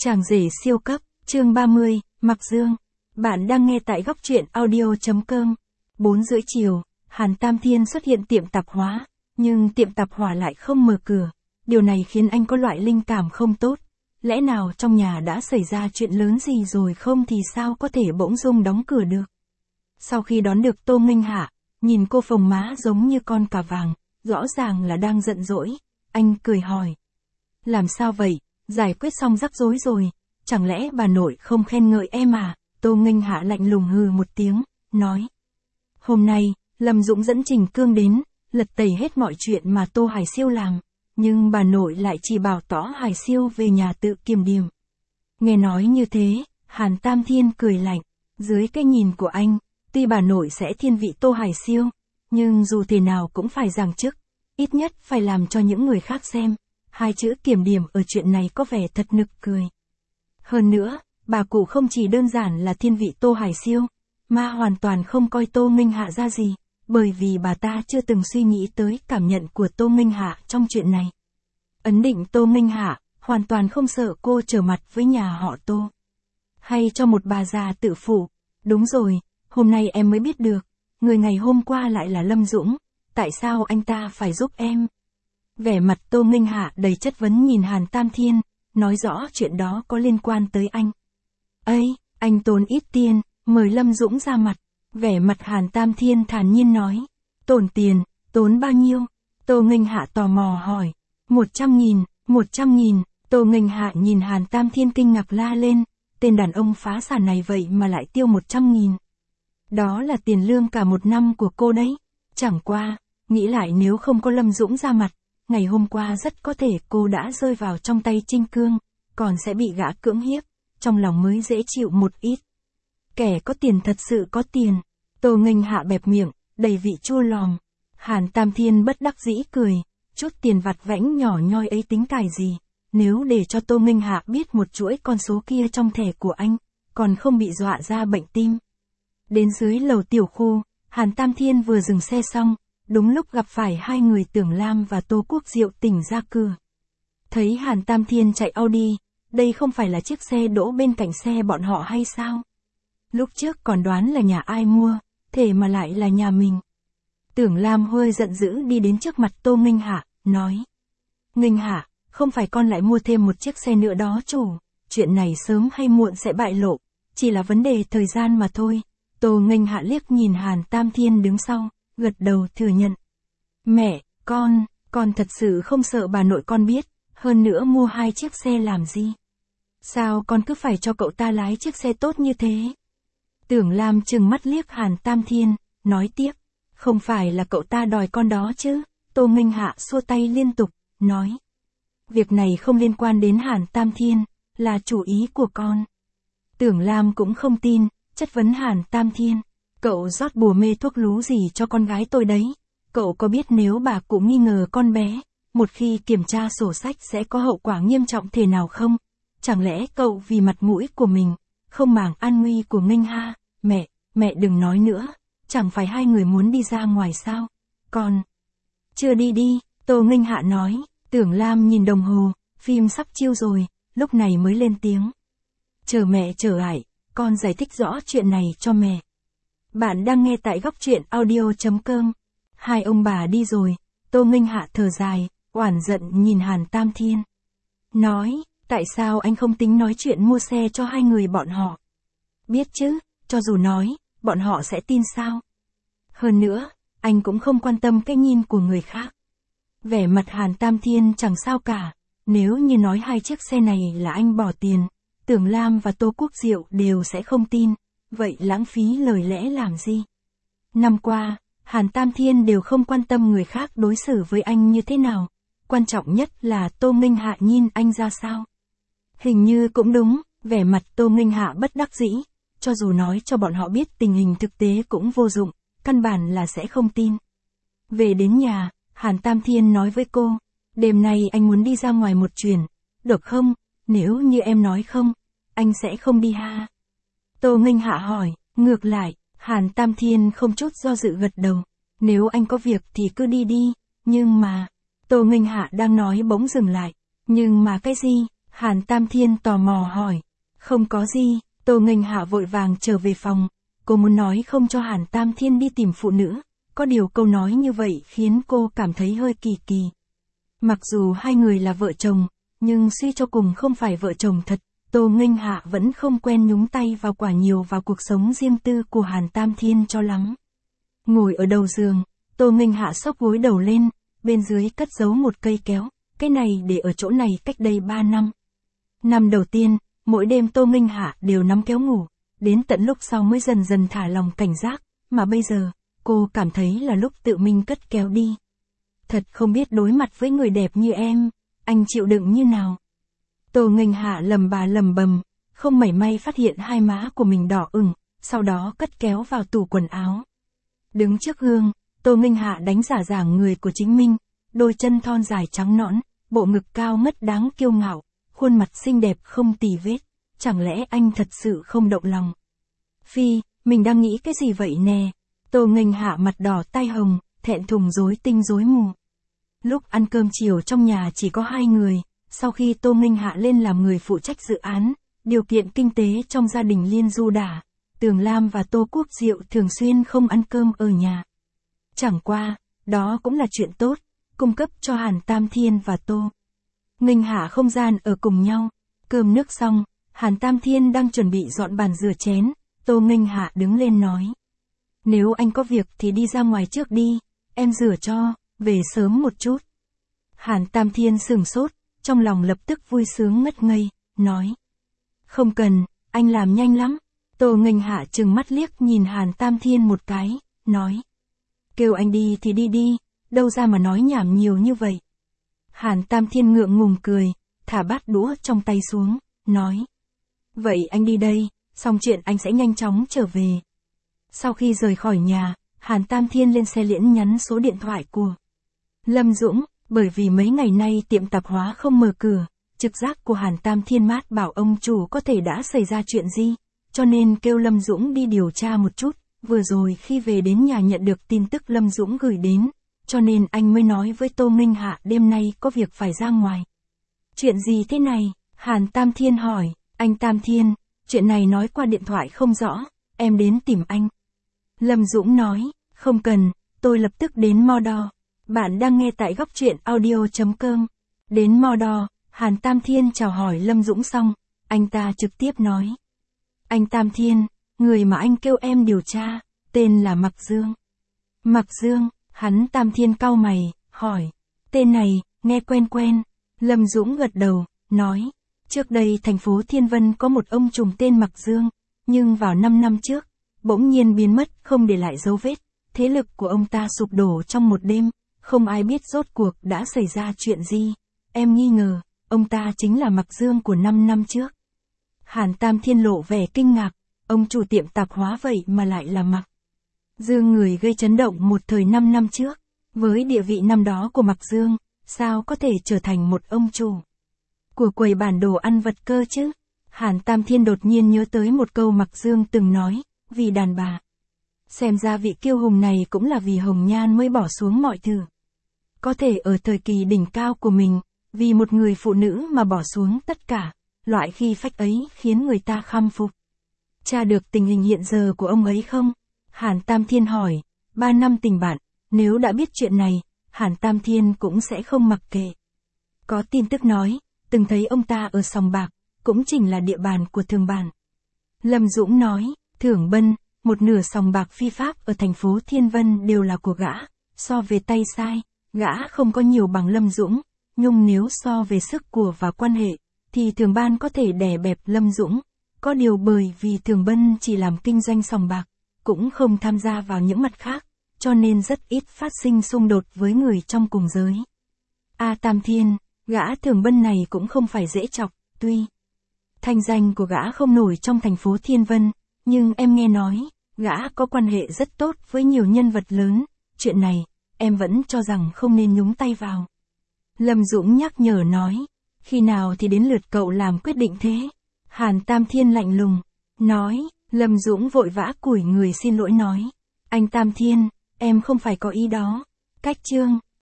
Chàng rể siêu cấp, chương 30, Mặc Dương. Bạn đang nghe tại góc truyện audio.com. 4 rưỡi chiều, Hàn Tam Thiên xuất hiện tiệm tạp hóa, nhưng tiệm tạp hóa lại không mở cửa. Điều này khiến anh có loại linh cảm không tốt. Lẽ nào trong nhà đã xảy ra chuyện lớn gì rồi không thì sao có thể bỗng dưng đóng cửa được. Sau khi đón được Tô Minh Hạ, nhìn cô phồng má giống như con cà vàng, rõ ràng là đang giận dỗi. Anh cười hỏi. Làm sao vậy? Giải quyết xong rắc rối rồi, chẳng lẽ bà nội không khen ngợi em à? Tô Minh Hạ lạnh lùng hừ một tiếng, nói. Hôm nay, Lâm Dũng dẫn Trình Cương đến, lật tẩy hết mọi chuyện mà Tô Hải Siêu làm, nhưng bà nội lại chỉ bảo tỏ Hải Siêu về nhà tự kiềm điểm. Nghe nói như thế, Hàn Tam Thiên cười lạnh, dưới cái nhìn của anh, tuy bà nội sẽ thiên vị Tô Hải Siêu, nhưng dù thế nào cũng phải giằng chức, ít nhất phải làm cho những người khác xem. Hai chữ kiểm điểm ở chuyện này có vẻ thật nực cười. Hơn nữa, bà cụ không chỉ đơn giản là thiên vị Tô Hải Siêu, mà hoàn toàn không coi Tô Minh Hạ ra gì, bởi vì bà ta chưa từng suy nghĩ tới cảm nhận của Tô Minh Hạ trong chuyện này. Ấn định Tô Minh Hạ, hoàn toàn không sợ cô trở mặt với nhà họ Tô. Hay cho một bà già tự phụ. Đúng rồi, hôm nay em mới biết được, người ngày hôm qua lại là Lâm Dũng, tại sao anh ta phải giúp em? Vẻ mặt Tô Minh Hạ đầy chất vấn nhìn Hàn Tam Thiên, nói rõ chuyện đó có liên quan tới anh. Ây, anh tốn ít tiền, mời Lâm Dũng ra mặt. Vẻ mặt Hàn Tam Thiên thản nhiên nói. Tốn tiền, tốn bao nhiêu? Tô Minh Hạ tò mò hỏi. 100.000, 100.000. Tô Minh Hạ nhìn Hàn Tam Thiên kinh ngạc la lên. Tên đàn ông phá sản này vậy mà lại tiêu 100.000. Đó là tiền lương cả một năm của cô đấy. Chẳng qua, nghĩ lại nếu không có Lâm Dũng ra mặt, ngày hôm qua rất có thể cô đã rơi vào trong tay Trình Cương, còn sẽ bị gã cưỡng hiếp, trong lòng mới dễ chịu một ít. Kẻ có tiền thật sự có tiền. Tô Minh Hạ bẹp miệng, đầy vị chua lòm. Hàn Tam Thiên bất đắc dĩ cười, chút tiền vặt vãnh nhỏ nhoi ấy tính cải gì, nếu để cho Tô Minh Hạ biết một chuỗi con số kia trong thẻ của anh, còn không bị dọa ra bệnh tim. Đến dưới lầu tiểu khu, Hàn Tam Thiên vừa dừng xe xong, đúng lúc gặp phải hai người Tưởng Lam và Tô Quốc Diệu tỉnh ra cửa. Thấy Hàn Tam Thiên chạy Audi, đây không phải là chiếc xe đỗ bên cạnh xe bọn họ hay sao? Lúc trước còn đoán là nhà ai mua, thế mà lại là nhà mình. Tưởng Lam hơi giận dữ đi đến trước mặt Tô Minh Hạ, nói. Minh Hạ, không phải con lại mua thêm một chiếc xe nữa đó chủ, chuyện này sớm hay muộn sẽ bại lộ, chỉ là vấn đề thời gian mà thôi. Tô Minh Hạ liếc nhìn Hàn Tam Thiên đứng sau, gật đầu thừa nhận. Mẹ, con thật sự không sợ bà nội con biết, hơn nữa mua hai chiếc xe làm gì? Sao con cứ phải cho cậu ta lái chiếc xe tốt như thế? Tưởng Lam trừng mắt liếc Hàn Tam Thiên, nói tiếp, không phải là cậu ta đòi con đó chứ? Tô Minh Hạ xua tay liên tục, nói. Việc này không liên quan đến Hàn Tam Thiên, là chủ ý của con. Tưởng Lam cũng không tin, chất vấn Hàn Tam Thiên. Cậu rót bùa mê thuốc lú gì cho con gái tôi đấy? Cậu có biết nếu bà cụ nghi ngờ con bé, một khi kiểm tra sổ sách sẽ có hậu quả nghiêm trọng thế nào không? Chẳng lẽ cậu vì mặt mũi của mình, không màng an nguy của Minh Hạ? Mẹ đừng nói nữa, chẳng phải hai người muốn đi ra ngoài sao? Con chưa đi, Tô Minh Hạ nói. Tưởng Lam nhìn đồng hồ, phim sắp chiếu rồi, lúc này mới lên tiếng. Chờ mẹ trở lại, con giải thích rõ chuyện này cho mẹ. Bạn đang nghe tại góc truyện audio.com. Hai ông bà đi rồi, Tô Minh Hạ thở dài, oản giận nhìn Hàn Tam Thiên. Nói, tại sao anh không tính nói chuyện mua xe cho hai người bọn họ? Biết chứ, cho dù nói, bọn họ sẽ tin sao? Hơn nữa, anh cũng không quan tâm cái nhìn của người khác. Vẻ mặt Hàn Tam Thiên chẳng sao cả, nếu như nói hai chiếc xe này là anh bỏ tiền, Tưởng Lam và Tô Quốc Diệu đều sẽ không tin, vậy lãng phí lời lẽ làm gì? Năm qua, Hàn Tam Thiên đều không quan tâm người khác đối xử với anh như thế nào, quan trọng nhất là Tô Minh Hạ nhìn anh ra sao. Hình như cũng đúng, vẻ mặt Tô Minh Hạ bất đắc dĩ, cho dù nói cho bọn họ biết tình hình thực tế cũng vô dụng, căn bản là sẽ không tin. Về đến nhà, Hàn Tam Thiên nói với cô, đêm nay anh muốn đi ra ngoài một chuyến, được không? Nếu như em nói không, anh sẽ không đi ha. Tô Minh Hạ hỏi, ngược lại, Hàn Tam Thiên không chút do dự gật đầu, nếu anh có việc thì cứ đi, nhưng mà, Tô Minh Hạ đang nói bỗng dừng lại, nhưng mà cái gì? Hàn Tam Thiên tò mò hỏi. Không có gì, Tô Nghênh Hạ vội vàng trở về phòng. Cô muốn nói không cho Hàn Tam Thiên đi tìm phụ nữ, có điều câu nói như vậy khiến cô cảm thấy hơi kỳ kỳ. Mặc dù hai người là vợ chồng, nhưng suy cho cùng không phải vợ chồng thật, Tô Nghênh Hạ vẫn không quen nhúng tay vào quá nhiều vào cuộc sống riêng tư của Hàn Tam Thiên cho lắm. Ngồi ở đầu giường, Tô Nghênh Hạ xốc gối đầu lên, bên dưới cất giấu một cây kéo, cái này để ở chỗ này cách đây 3 năm. Năm đầu tiên, mỗi đêm Tô Nghênh Hạ đều nắm kéo ngủ, đến tận lúc sau mới dần dần thả lòng cảnh giác, mà bây giờ, cô cảm thấy là lúc tự mình cất kéo đi. Thật không biết đối mặt với người đẹp như em, anh chịu đựng như nào. Tô Nghênh Hạ lầm bầm, không mảy may phát hiện hai má của mình đỏ ửng, sau đó cất kéo vào tủ quần áo. Đứng trước gương, Tô Nghênh Hạ đánh giả dáng người của chính mình, đôi chân thon dài trắng nõn, bộ ngực cao ngất đáng kiêu ngạo, khuôn mặt xinh đẹp không tì vết, chẳng lẽ anh thật sự không động lòng? Phi, mình đang nghĩ cái gì vậy nè? Tô Nghênh Hạ mặt đỏ tai hồng, thẹn thùng rối tinh rối mù. Lúc ăn cơm chiều trong nhà chỉ có hai người, sau khi Tô Nghênh Hạ lên làm người phụ trách dự án, điều kiện kinh tế trong gia đình Liên Du đả, Tường Lam và Tô Quốc Diệu thường xuyên không ăn cơm ở nhà. Chẳng qua, đó cũng là chuyện tốt, cung cấp cho Hàn Tam Thiên và Tô Nghênh Hạ không gian ở cùng nhau. Cơm nước xong, Hàn Tam Thiên đang chuẩn bị dọn bàn rửa chén, Tô Nghênh Hạ đứng lên nói. Nếu anh có việc thì đi ra ngoài trước đi, em rửa cho, về sớm một chút. Hàn Tam Thiên sửng sốt, trong lòng lập tức vui sướng ngất ngây, nói. Không cần, anh làm nhanh lắm. Tô Nghênh Hạ trừng mắt liếc nhìn Hàn Tam Thiên một cái, nói. Kêu anh đi thì đi đi, đâu ra mà nói nhảm nhiều như vậy. Hàn Tam Thiên ngượng ngùng cười, thả bát đũa trong tay xuống, nói. Vậy anh đi đây, xong chuyện anh sẽ nhanh chóng trở về. Sau khi rời khỏi nhà, Hàn Tam Thiên lên xe liễn nhắn số điện thoại của Lâm Dũng, bởi vì mấy ngày nay tiệm tạp hóa không mở cửa, trực giác của Hàn Tam Thiên mát bảo ông chủ có thể đã xảy ra chuyện gì, cho nên kêu Lâm Dũng đi điều tra một chút, vừa rồi khi về đến nhà nhận được tin tức Lâm Dũng gửi đến, cho nên anh mới nói với Tô Nghênh Hạ đêm nay có việc phải ra ngoài. Chuyện gì thế này? Hàn Tam Thiên hỏi. Anh Tam Thiên, chuyện này nói qua điện thoại không rõ, em đến tìm anh. Lâm Dũng nói, không cần, tôi lập tức đến Mordor. Bạn đang nghe tại góc truyện audio.com. Đến Mordor, Hàn Tam Thiên chào hỏi Lâm Dũng xong, anh ta trực tiếp nói. Anh Tam Thiên, người mà anh kêu em điều tra, tên là Mạc Dương. Mạc Dương, hắn Tam Thiên cau mày, hỏi. Tên này, nghe quen quen. Lâm Dũng gật đầu, nói. Trước đây thành phố Thiên Vân có một ông trùm tên Mạc Dương, nhưng vào 5 năm trước, bỗng nhiên biến mất không để lại dấu vết, thế lực của ông ta sụp đổ trong một đêm, không ai biết rốt cuộc đã xảy ra chuyện gì. Em nghi ngờ, ông ta chính là Mạc Dương của 5 năm trước. Hàn Tam Thiên lộ vẻ kinh ngạc, ông chủ tiệm tạp hóa vậy mà lại là Mạc Dương, người gây chấn động một thời 5 năm trước. Với địa vị năm đó của Mạc Dương, sao có thể trở thành một ông chủ của quầy bản đồ ăn vật cơ chứ? Hàn Tam Thiên đột nhiên nhớ tới một câu Mạc Dương từng nói, vì đàn bà. Xem ra vị kiêu hùng này cũng là vì hồng nhan mới bỏ xuống mọi thứ. Có thể ở thời kỳ đỉnh cao của mình, vì một người phụ nữ mà bỏ xuống tất cả, loại khí phách ấy khiến người ta khâm phục. Tra được tình hình hiện giờ của ông ấy không? Hàn Tam Thiên hỏi. 3 năm tình bạn, nếu đã biết chuyện này, Hàn Tam Thiên cũng sẽ không mặc kệ. Có tin tức nói, từng thấy ông ta ở sòng bạc, cũng chính là địa bàn của Thường Bản. Lâm Dũng nói, Thưởng Bân, một nửa sòng bạc phi pháp ở thành phố Thiên Vân đều là của gã, so về tay sai, gã không có nhiều bằng Lâm Dũng, nhưng nếu so về sức của và quan hệ, thì Thường Ban có thể đè bẹp Lâm Dũng, có điều bởi vì Thường Bân chỉ làm kinh doanh sòng bạc, cũng không tham gia vào những mặt khác, cho nên rất ít phát sinh xung đột với người trong cùng giới. Tam Thiên, gã Thường Bân này cũng không phải dễ chọc, tuy thanh danh của gã không nổi trong thành phố Thiên Vân, nhưng em nghe nói, gã có quan hệ rất tốt với nhiều nhân vật lớn, chuyện này, em vẫn cho rằng không nên nhúng tay vào. Lâm Dũng nhắc nhở nói, khi nào thì đến lượt cậu làm quyết định thế? Hàn Tam Thiên lạnh lùng, nói. Lâm Dũng vội vã cúi người xin lỗi nói. Anh Tam Thiên, em không phải có ý đó. Cách chương